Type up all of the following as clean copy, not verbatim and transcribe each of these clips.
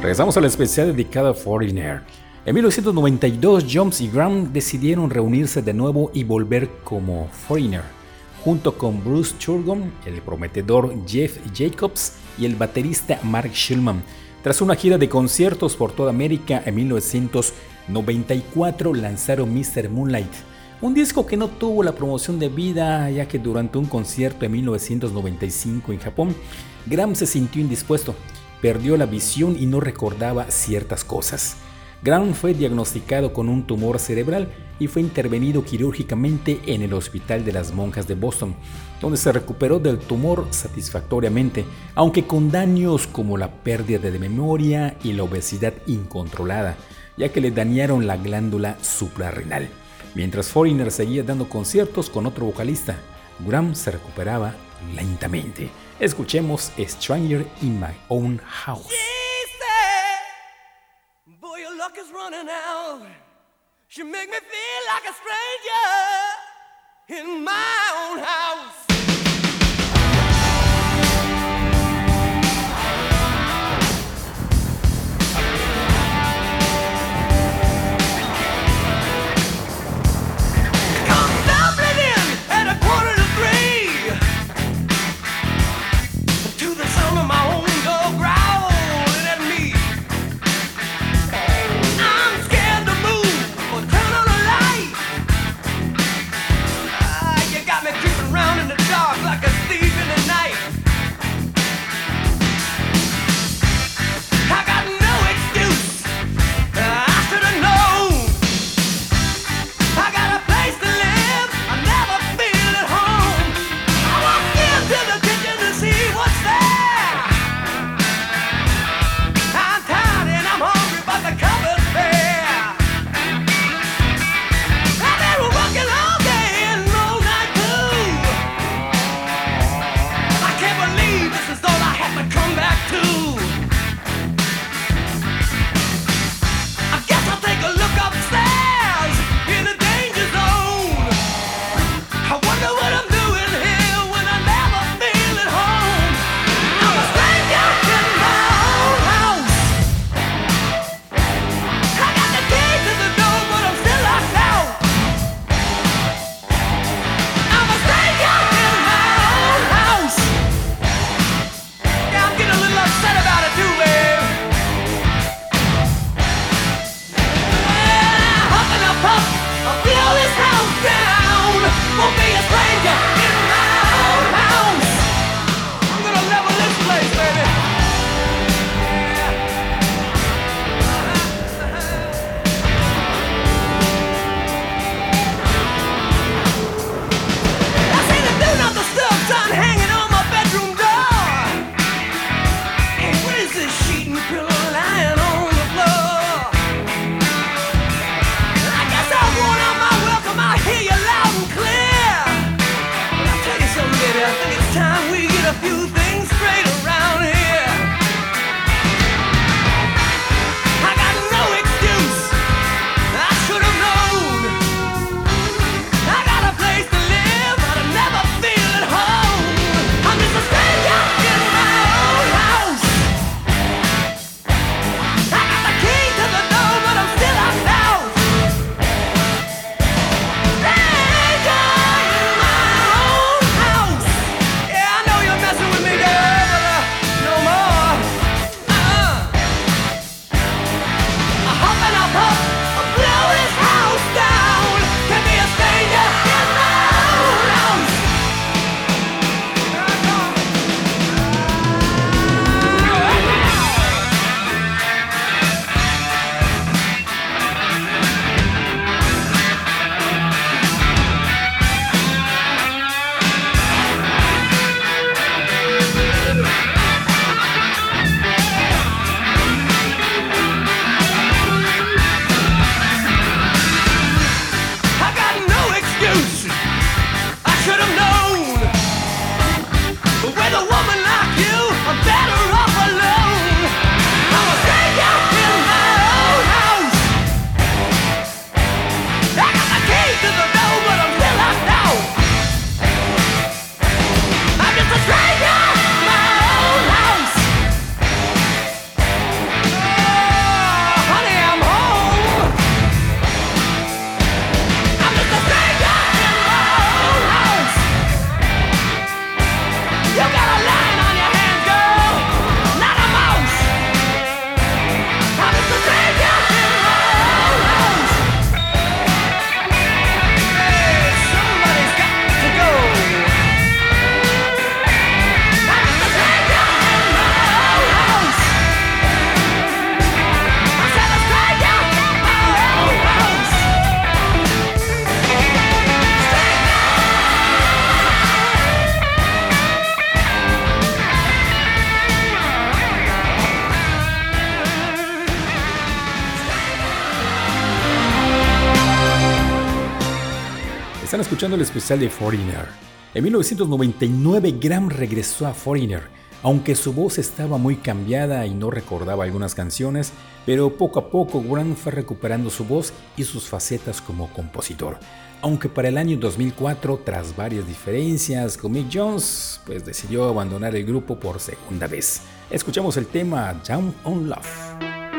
Regresamos al especial dedicado a Foreigner. En 1992, Jones y Graham decidieron reunirse de nuevo y volver como Foreigner, junto con Bruce Turgon, el prometedor Jeff Jacobs y el baterista Mark Shulman. Tras una gira de conciertos por toda América, en 1994 lanzaron Mr. Moonlight, un disco que no tuvo la promoción debida, ya que durante un concierto en 1995 en Japón, Graham se sintió indispuesto, perdió la visión y no recordaba ciertas cosas. Graham fue diagnosticado con un tumor cerebral y fue intervenido quirúrgicamente en el Hospital de las Monjas de Boston, donde se recuperó del tumor satisfactoriamente, aunque con daños como la pérdida de memoria y la obesidad incontrolada, ya que le dañaron la glándula suprarrenal. Mientras Foreigner seguía dando conciertos con otro vocalista, Graham se recuperaba lentamente. Escuchemos Stranger in My Own House. Boy, your luck is running out. She make me feel like a stranger in my own house. Come stumbling in at a 2:45 to the sound of my own dog growling at me. You got escuchando el especial de Foreigner. En 1999 Graham regresó a Foreigner, aunque su voz estaba muy cambiada y no recordaba algunas canciones, pero poco a poco Graham fue recuperando su voz y sus facetas como compositor. Aunque para el año 2004, tras varias diferencias con Mick Jones, pues decidió abandonar el grupo por segunda vez. Escuchamos el tema Down on Love.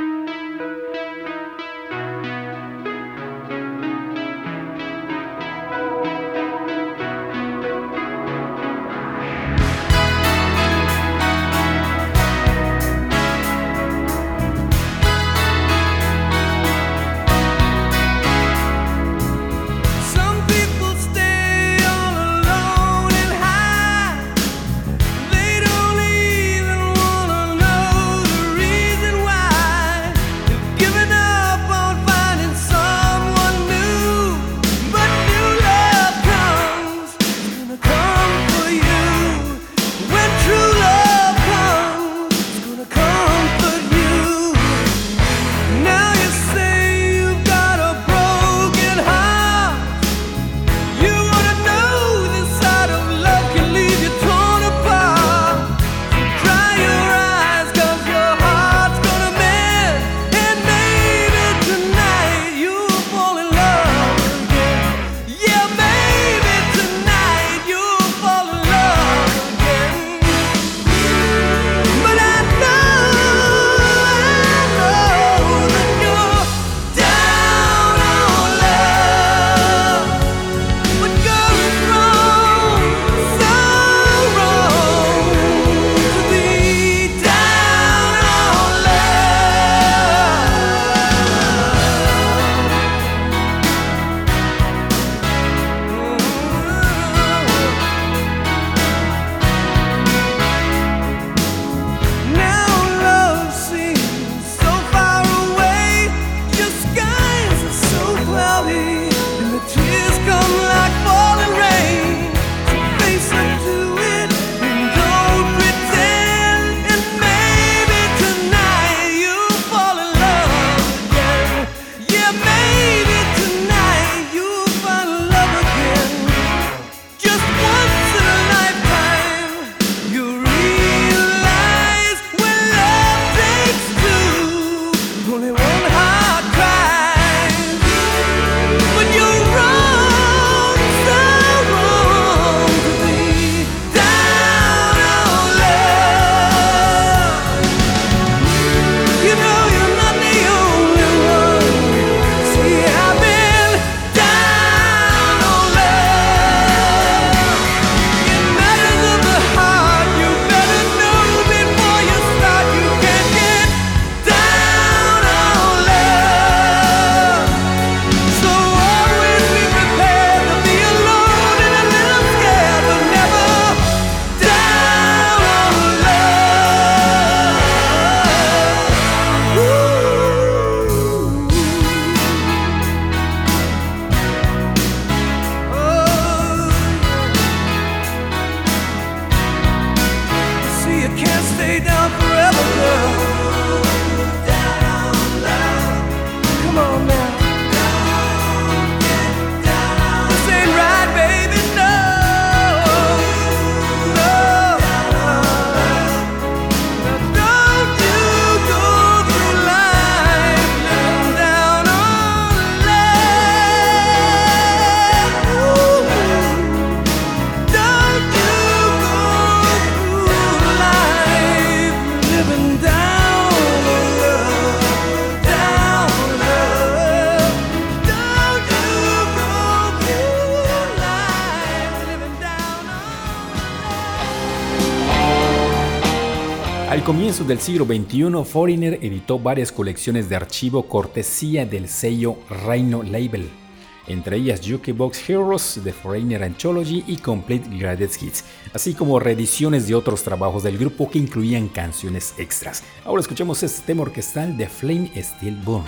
Al comienzo del siglo XXI, Foreigner editó varias colecciones de archivo cortesía del sello Rhino Label, entre ellas Jukebox Heroes, The Foreigner Anthology y Complete Greatest Hits, así como reediciones de otros trabajos del grupo que incluían canciones extras. Ahora escuchemos este tema orquestal de Flame Still Burns.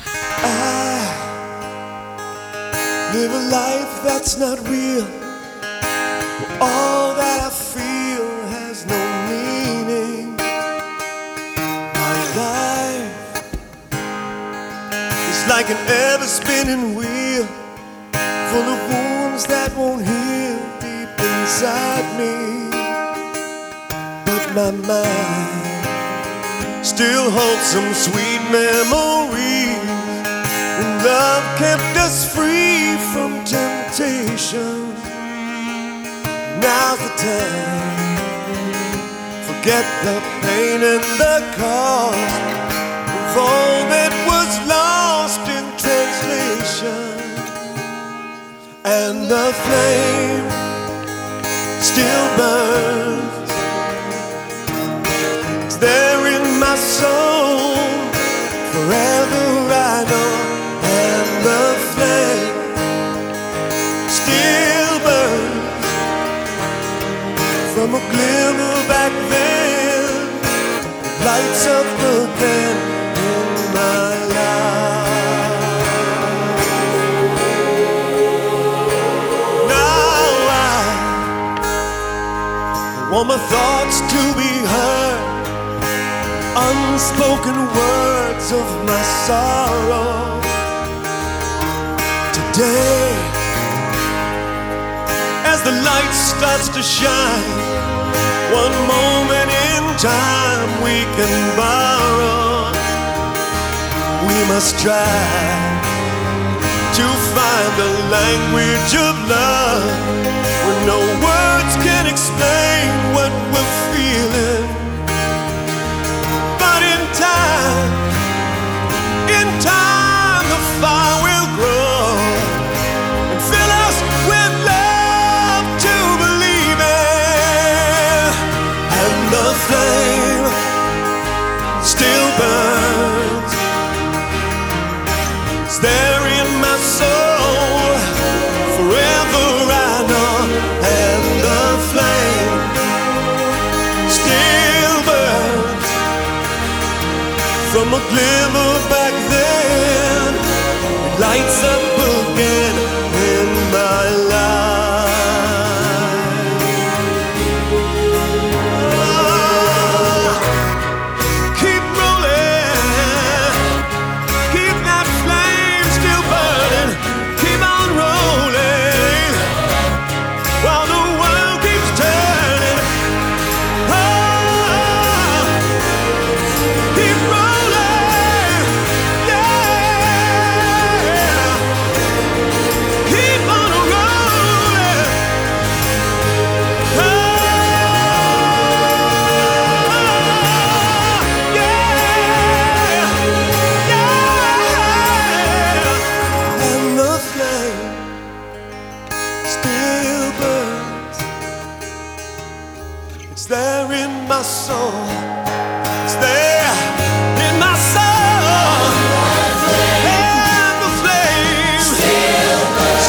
Live a life that's not real. All that I feel has no meaning. My life is like an ever-spinning wheel, full of wounds wounds that won't heal deep inside me. But my mind still holds some sweet memories when love kept us free from temptation. Now's the time. Forget the pain and the cost of all that was lost in translation. And the flame still burns. It's there in my soul, forever I know. And the flame still burns. From a glimmer back then, it lights up again in my life. Now I want my thoughts to be heard, unspoken words of my sorrow. Today, as the light starts to shine, one moment in time we can borrow. We must try to find the language of love, where no words can explain what we're feeling. But in time, the fire will grow and fill us with love to believe in. And the flame still burns. It's there in my soul, forever I know. And the flame still burns. From a glimmer back then, it lights up again in my life. Oh, keep rolling, keep that flame still burning, keep on rolling while the world keeps turning. Oh, keep rolling, yeah. Keep on rolling. Oh, yeah, yeah. And the flame still burns. It's there in my soul. It's there in my soul. And the flame still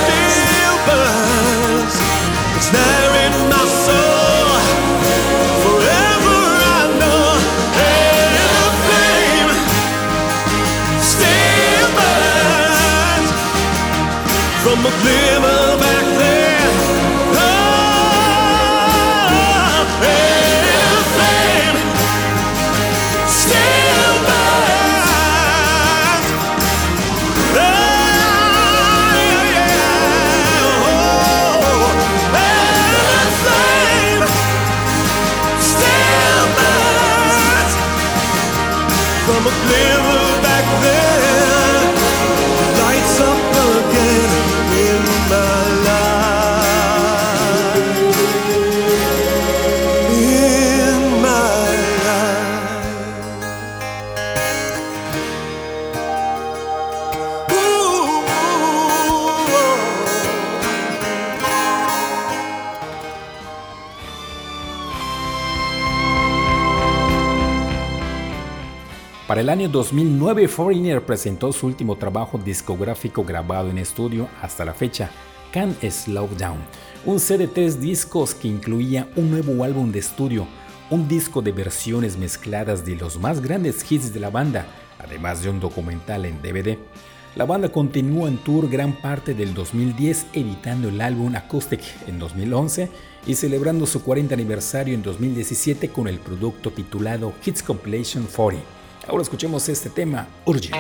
burns. It's there in my soul, forever I know. And the flame still burns. From a glimmer back there. Oh, and the flame still burns. Oh, yeah, yeah. Oh, and the flame still burns. From a glimmer back there, lights up again in my life. In my life. Ooh. Para el año 2009, Foreigner presentó su último trabajo discográfico grabado en estudio hasta la fecha, Can't Slow Down, un set de 3 discos que incluía un nuevo álbum de estudio, un disco de versiones mezcladas de los más grandes hits de la banda, además de un documental en DVD. La banda continuó en tour gran parte del 2010, editando el álbum Acoustic en 2011 y celebrando su 40 aniversario en 2017 con el producto titulado Hits Compilation 40. Ahora escuchemos este tema, Urgent.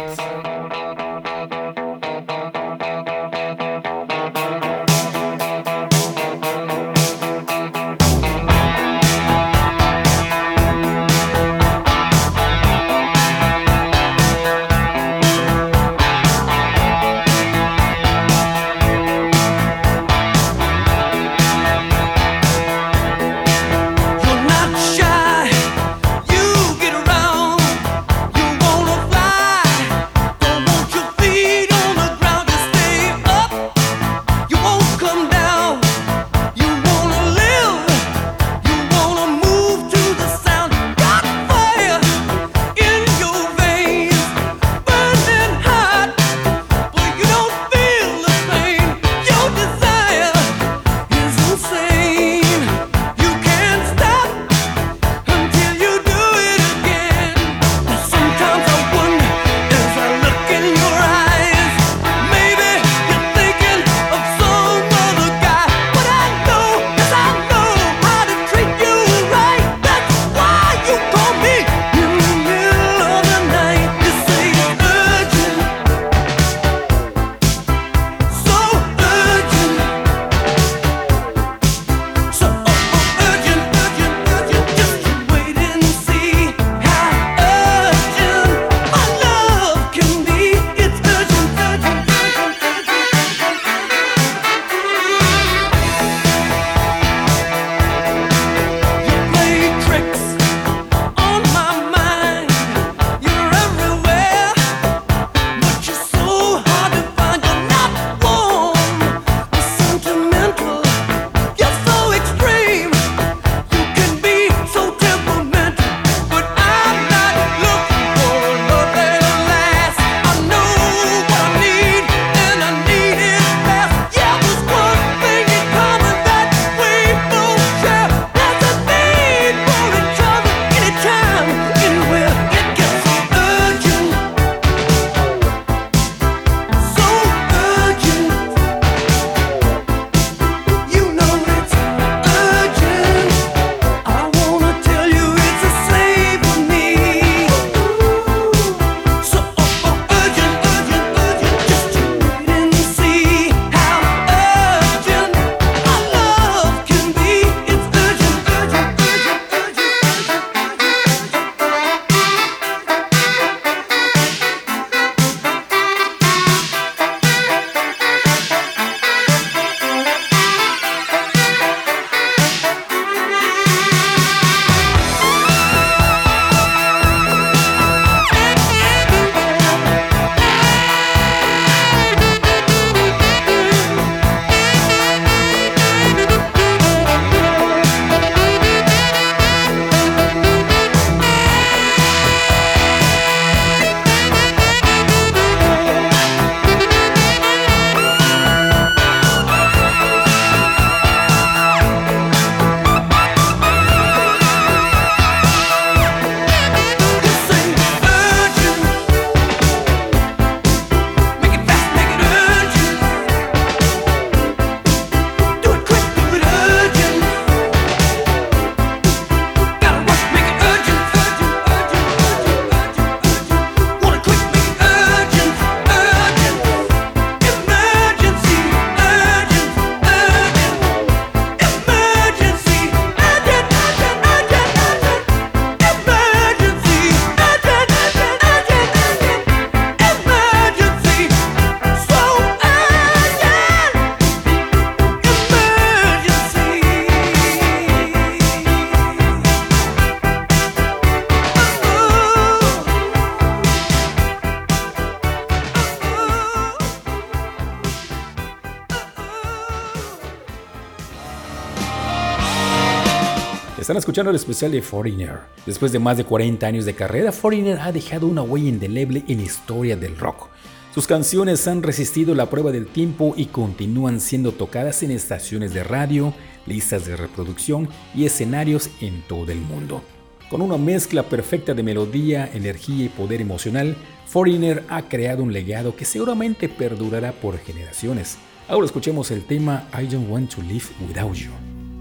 Están escuchando el especial de Foreigner. Después de más de 40 años de carrera, Foreigner ha dejado una huella indeleble en la historia del rock. Sus canciones han resistido la prueba del tiempo y continúan siendo tocadas en estaciones de radio, listas de reproducción y escenarios en todo el mundo. Con una mezcla perfecta de melodía, energía y poder emocional, Foreigner ha creado un legado que seguramente perdurará por generaciones. Ahora escuchemos el tema I Don't Want to Live Without You.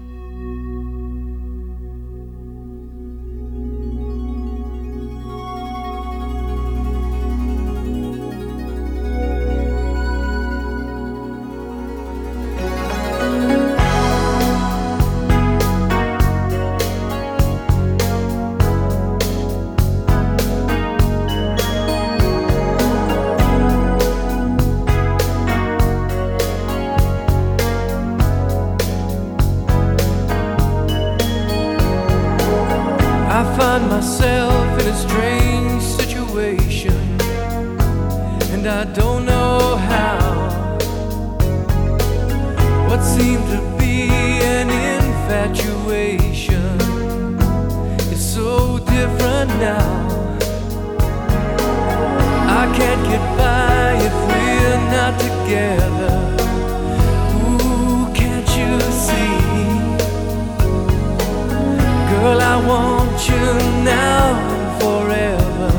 Myself in a strange situation, and I don't know how. What seemed to be an infatuation is so different now. I can't get by if we're not together. Ooh, can't you see? Girl, I want you now and forever,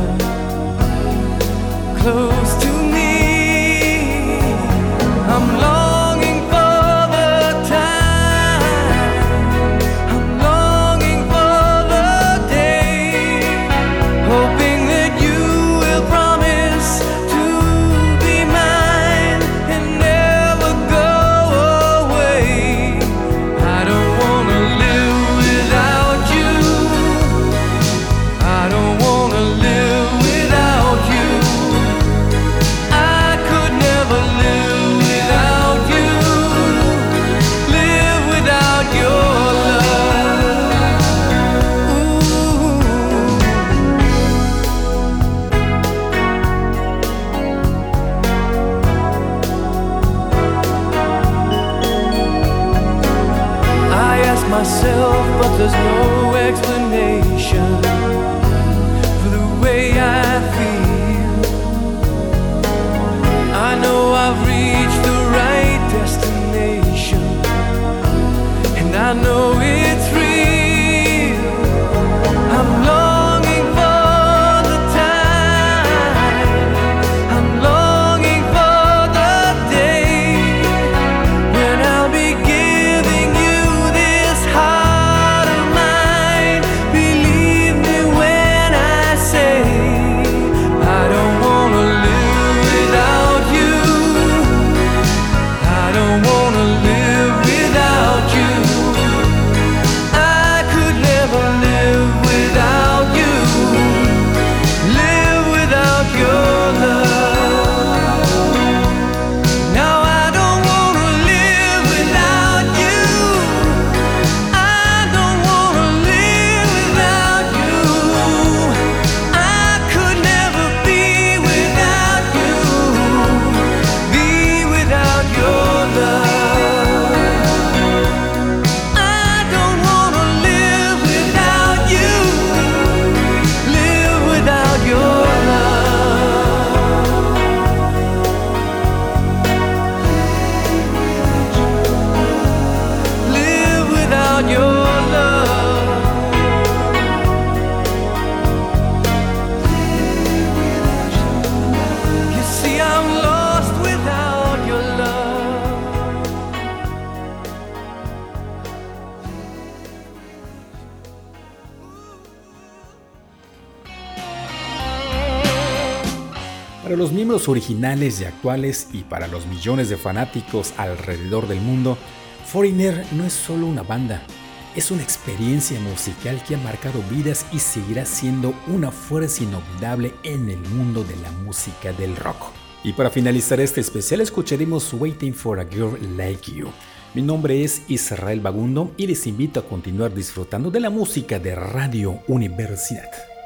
close to me. I'm longing for the time, I'm longing for the day, hoping that you will promise to be mine and never go away. I don't wanna live without you, I don't wanna live without you. I could never live without you, live without your love. Ooh. I ask myself, but there's no explanation for the way I feel. I know I've reached the right destination, and I know it's real. I'm longing for the time, I'm longing for the day when I'll be giving you this heart of mine. Believe me when I say I don't wanna live without you, I don't wanna live without you. I could never live without you, live without your love. Now I don't wanna live without you, I don't wanna live without you. I could never be without you, be without your love. I don't wanna live without you, live without your love. Live without your love. You see, I'm lost without your love. Para los miembros originales y actuales y para los millones de fanáticos alrededor del mundo, Foreigner no es solo una banda, es una experiencia musical que ha marcado vidas y seguirá siendo una fuerza inolvidable en el mundo de la música del rock. Y para finalizar este especial escucharemos Waiting for a Girl Like You. Mi nombre es Israel Bagundo y les invito a continuar disfrutando de la música de Radio Universidad.